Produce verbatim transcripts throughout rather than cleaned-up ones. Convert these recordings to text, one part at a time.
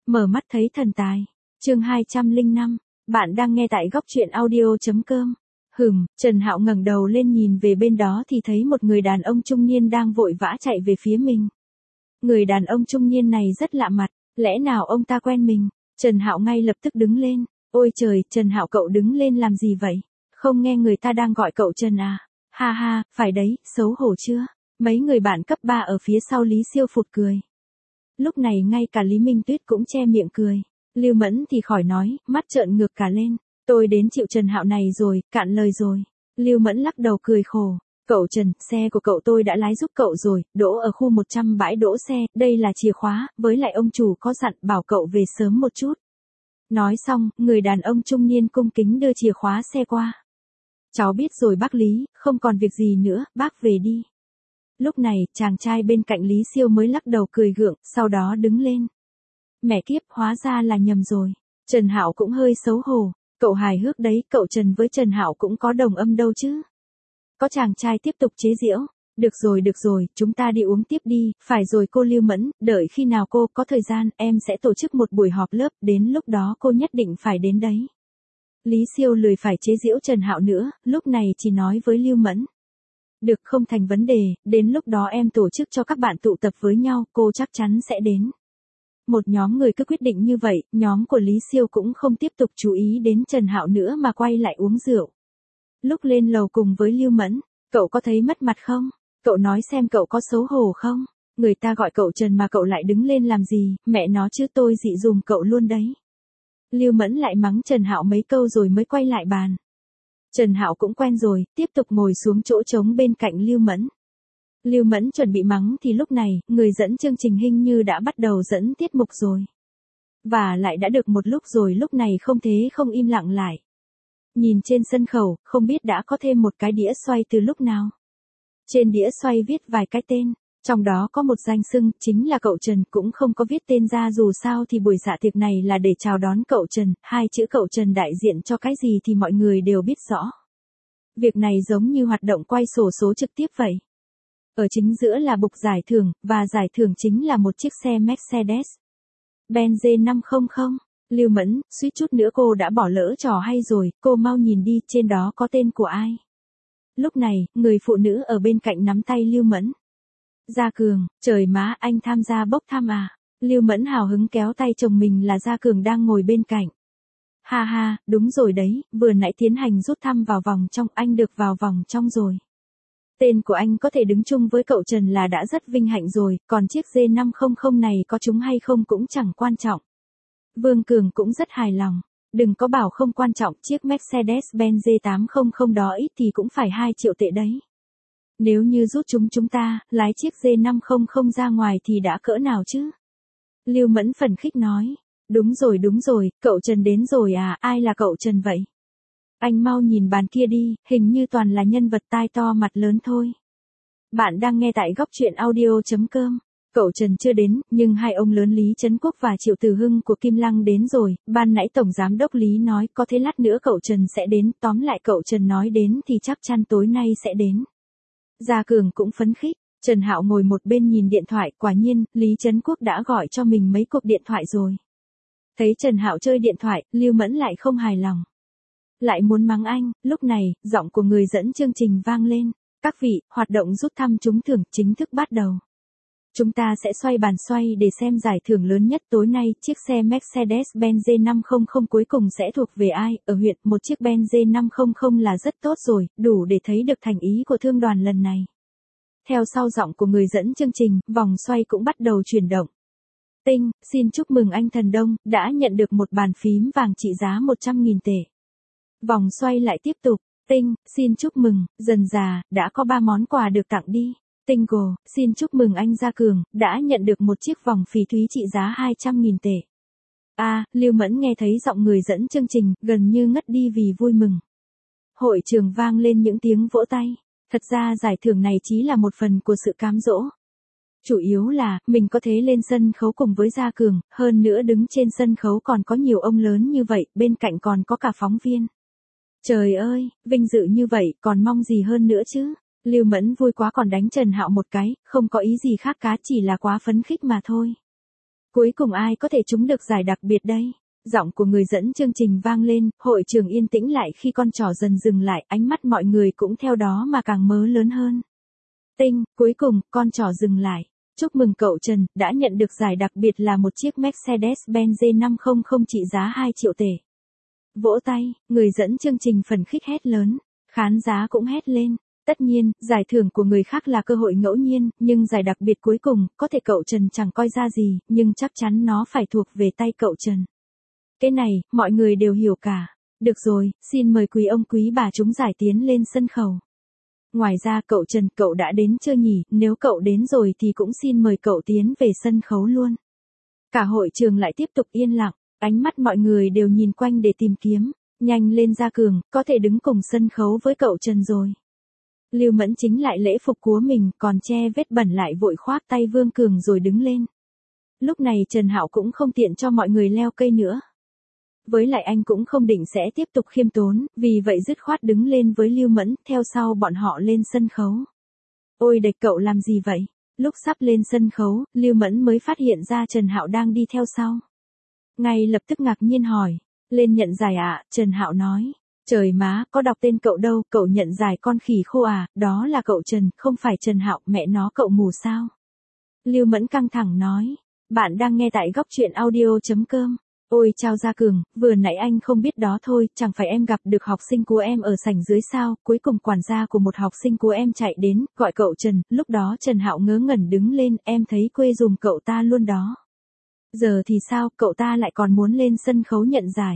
Mở mắt thấy thần tài. Chương hai trăm lẻ năm, bạn đang nghe tại góc truyện audio chấm com. Hừm, Trần Hạo ngẩng đầu lên nhìn về bên đó thì thấy một người đàn ông trung niên đang vội vã chạy về phía mình. Người đàn ông trung niên này rất lạ mặt, lẽ nào ông ta quen mình? Trần Hạo ngay lập tức đứng lên. Ôi trời, Trần Hạo cậu đứng lên làm gì vậy? Không nghe người ta đang gọi cậu Trần à? Ha ha, phải đấy, xấu hổ chưa? Mấy người bạn cấp ba ở phía sau Lý Siêu phụt cười. Lúc này ngay cả Lý Minh Tuyết cũng che miệng cười. Lưu Mẫn thì khỏi nói, mắt trợn ngược cả lên. Tôi đến chịu Trần Hạo này rồi, cạn lời rồi. Lưu Mẫn lắc đầu cười khổ. Cậu Trần, xe của cậu tôi đã lái giúp cậu rồi, đỗ ở khu một trăm bãi đỗ xe, đây là chìa khóa, với lại ông chủ có dặn bảo cậu về sớm một chút. Nói xong, người đàn ông trung niên cung kính đưa chìa khóa xe qua. Cháu biết rồi bác Lý, không còn việc gì nữa, bác về đi. Lúc này, chàng trai bên cạnh Lý Siêu mới lắc đầu cười gượng, sau đó đứng lên. Mẹ kiếp, hóa ra là nhầm rồi. Trần Hạo cũng hơi xấu hổ. Cậu hài hước đấy, cậu Trần với Trần Hạo cũng có đồng âm đâu chứ. Có chàng trai tiếp tục chế giễu. Được rồi được rồi, chúng ta đi uống tiếp đi, phải rồi cô Lưu Mẫn, đợi khi nào cô có thời gian, em sẽ tổ chức một buổi họp lớp, đến lúc đó cô nhất định phải đến đấy. Lý Siêu lười phải chế giễu Trần Hạo nữa, lúc này chỉ nói với Lưu Mẫn. Được, không thành vấn đề, đến lúc đó em tổ chức cho các bạn tụ tập với nhau, cô chắc chắn sẽ đến. Một nhóm người cứ quyết định như vậy, nhóm của Lý Siêu cũng không tiếp tục chú ý đến Trần Hạo nữa mà quay lại uống rượu. Lúc lên lầu cùng với Lưu Mẫn, cậu có thấy mất mặt không? Cậu nói xem cậu có xấu hổ không? Người ta gọi cậu Trần mà cậu lại đứng lên làm gì, mẹ nó chứ tôi dị dùm cậu luôn đấy. Lưu Mẫn lại mắng Trần Hạo mấy câu rồi mới quay lại bàn. Trần Hạo cũng quen rồi, tiếp tục ngồi xuống chỗ trống bên cạnh Lưu Mẫn. Lưu Mẫn chuẩn bị mắng thì lúc này, người dẫn chương trình hình như đã bắt đầu dẫn tiết mục rồi. Và lại đã được một lúc rồi, lúc này không thế không im lặng lại. Nhìn trên sân khấu, không biết đã có thêm một cái đĩa xoay từ lúc nào. Trên đĩa xoay viết vài cái tên, trong đó có một danh xưng, chính là cậu Trần, cũng không có viết tên ra, dù sao thì buổi dạ tiệc này là để chào đón cậu Trần, hai chữ cậu Trần đại diện cho cái gì thì mọi người đều biết rõ. Việc này giống như hoạt động quay sổ số trực tiếp vậy. Ở chính giữa là bục giải thưởng, và giải thưởng chính là một chiếc xe Mercedes-Benz G năm trăm. Lưu Mẫn, suýt chút nữa cô đã bỏ lỡ trò hay rồi, cô mau nhìn đi, trên đó có tên của ai. Lúc này, người phụ nữ ở bên cạnh nắm tay Lưu Mẫn. Gia Cường, trời má, anh tham gia bốc thăm à? Lưu Mẫn hào hứng kéo tay chồng mình là Gia Cường đang ngồi bên cạnh. Ha ha, đúng rồi đấy, vừa nãy tiến hành rút thăm vào vòng trong, anh được vào vòng trong rồi. Tên của anh có thể đứng chung với cậu Trần là đã rất vinh hạnh rồi, còn chiếc G năm trăm này có trúng hay không cũng chẳng quan trọng. Vương Cường cũng rất hài lòng. Đừng có bảo không quan trọng, chiếc Mercedes-Benz G tám trăm đó ít thì cũng phải hai triệu tệ đấy. Nếu như rút chúng chúng ta, lái chiếc G năm trăm ra ngoài thì đã cỡ nào chứ? Lưu Mẫn phấn khích nói. Đúng rồi đúng rồi, cậu Trần đến rồi à, ai là cậu Trần vậy? Anh mau nhìn bàn kia đi, hình như toàn là nhân vật tai to mặt lớn thôi. Bạn đang nghe tại góc truyện audio chấm com. Cậu Trần chưa đến, nhưng hai ông lớn Lý Trấn Quốc và Triệu Tử Hưng của Kim Lăng đến rồi, ban nãy Tổng Giám đốc Lý nói có thế lát nữa cậu Trần sẽ đến, tóm lại cậu Trần nói đến thì chắc chắn tối nay sẽ đến. Gia Cường cũng phấn khích, Trần Hạo ngồi một bên nhìn điện thoại, quả nhiên, Lý Trấn Quốc đã gọi cho mình mấy cuộc điện thoại rồi. Thấy Trần Hạo chơi điện thoại, Lưu Mẫn lại không hài lòng. Lại muốn mắng anh, lúc này, giọng của người dẫn chương trình vang lên. Các vị, hoạt động rút thăm trúng thưởng chính thức bắt đầu. Chúng ta sẽ xoay bàn xoay để xem giải thưởng lớn nhất tối nay, chiếc xe Mercedes-Benz G năm trăm cuối cùng sẽ thuộc về ai, ở huyện, một chiếc Benz G năm trăm là rất tốt rồi, đủ để thấy được thành ý của thương đoàn lần này. Theo sau giọng của người dẫn chương trình, vòng xoay cũng bắt đầu chuyển động. Tinh, xin chúc mừng anh Thần Đông, đã nhận được một bàn phím vàng trị giá một trăm nghìn tệ. Vòng xoay lại tiếp tục. Tinh, xin chúc mừng, dần già, đã có ba món quà được tặng đi. Tinh Gồ, xin chúc mừng anh Gia Cường, đã nhận được một chiếc vòng phỉ thúy trị giá hai trăm nghìn tệ. A, à, Lưu Mẫn nghe thấy giọng người dẫn chương trình, gần như ngất đi vì vui mừng. Hội trường vang lên những tiếng vỗ tay. Thật ra giải thưởng này chỉ là một phần của sự cám dỗ. Chủ yếu là, mình có thể lên sân khấu cùng với Gia Cường, hơn nữa đứng trên sân khấu còn có nhiều ông lớn như vậy, bên cạnh còn có cả phóng viên. Trời ơi, vinh dự như vậy, còn mong gì hơn nữa chứ? Lưu Mẫn vui quá còn đánh Trần Hạo một cái, không có ý gì khác cá, chỉ là quá phấn khích mà thôi. Cuối cùng ai có thể trúng được giải đặc biệt đây? Giọng của người dẫn chương trình vang lên, hội trường yên tĩnh lại khi con trỏ dần dừng lại, ánh mắt mọi người cũng theo đó mà càng mớ lớn hơn. Tinh, cuối cùng, con trỏ dừng lại. Chúc mừng cậu Trần, đã nhận được giải đặc biệt là một chiếc Mercedes-Benz G năm trăm trị giá hai triệu tệ. Vỗ tay, người dẫn chương trình phấn khích hét lớn, khán giả cũng hét lên. Tất nhiên, giải thưởng của người khác là cơ hội ngẫu nhiên, nhưng giải đặc biệt cuối cùng, có thể cậu Trần chẳng coi ra gì, nhưng chắc chắn nó phải thuộc về tay cậu Trần. Cái này, mọi người đều hiểu cả. Được rồi, xin mời quý ông quý bà trúng giải tiến lên sân khấu. Ngoài ra cậu Trần, cậu đã đến chưa nhỉ? Nếu cậu đến rồi thì cũng xin mời cậu tiến về sân khấu luôn. Cả hội trường lại tiếp tục yên lặng, ánh mắt mọi người đều nhìn quanh để tìm kiếm. Nhanh lên Gia Cường, có thể đứng cùng sân khấu với cậu Trần rồi. Lưu Mẫn chính lại lễ phục của mình, còn che vết bẩn lại vội khoác tay Vương Cường rồi đứng lên. Lúc này Trần Hạo cũng không tiện cho mọi người leo cây nữa. Với lại anh cũng không định sẽ tiếp tục khiêm tốn, vì vậy dứt khoát đứng lên với Lưu Mẫn, theo sau bọn họ lên sân khấu. Ôi địch, cậu làm gì vậy? Lúc sắp lên sân khấu, Lưu Mẫn mới phát hiện ra Trần Hạo đang đi theo sau. Ngay lập tức ngạc nhiên hỏi, lên nhận giải ạ? À? Trần Hạo nói, trời má, có đọc tên cậu đâu, cậu nhận giải con khỉ khô à? Đó là cậu Trần, không phải Trần Hạo, mẹ nó cậu mù sao? Lưu Mẫn căng thẳng nói, bạn đang nghe tại góc truyện audio chấm com. Ôi chao Gia Cường, vừa nãy anh không biết đó thôi, chẳng phải em gặp được học sinh của em ở sảnh dưới sao? Cuối cùng quản gia của một học sinh của em chạy đến, gọi cậu Trần, lúc đó Trần Hạo ngớ ngẩn đứng lên, em thấy quê dùm cậu ta luôn đó. Giờ thì sao, cậu ta lại còn muốn lên sân khấu nhận giải?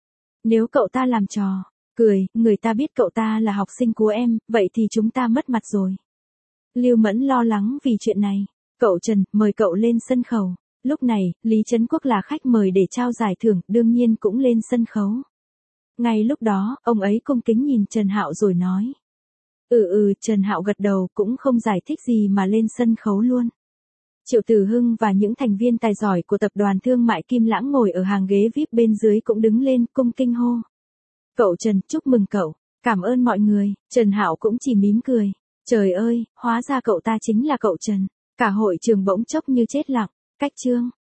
Nếu cậu ta làm trò, cười, người ta biết cậu ta là học sinh của em, vậy thì chúng ta mất mặt rồi. Lưu Mẫn lo lắng vì chuyện này. Cậu Trần, mời cậu lên sân khấu. Lúc này, Lý Trấn Quốc là khách mời để trao giải thưởng, đương nhiên cũng lên sân khấu. Ngay lúc đó, ông ấy cung kính nhìn Trần Hạo rồi nói. Ừ ừ, Trần Hạo gật đầu, cũng không giải thích gì mà lên sân khấu luôn. Triệu Tử Hưng và những thành viên tài giỏi của tập đoàn thương mại Kim Lãng ngồi ở hàng ghế vi ai pi bên dưới cũng đứng lên cung kinh hô. Cậu Trần, chúc mừng cậu, cảm ơn mọi người. Trần Hạo cũng chỉ mím cười. Trời ơi, hóa ra cậu ta chính là cậu Trần. Cả hội trường bỗng chốc như chết lặng. Cách chương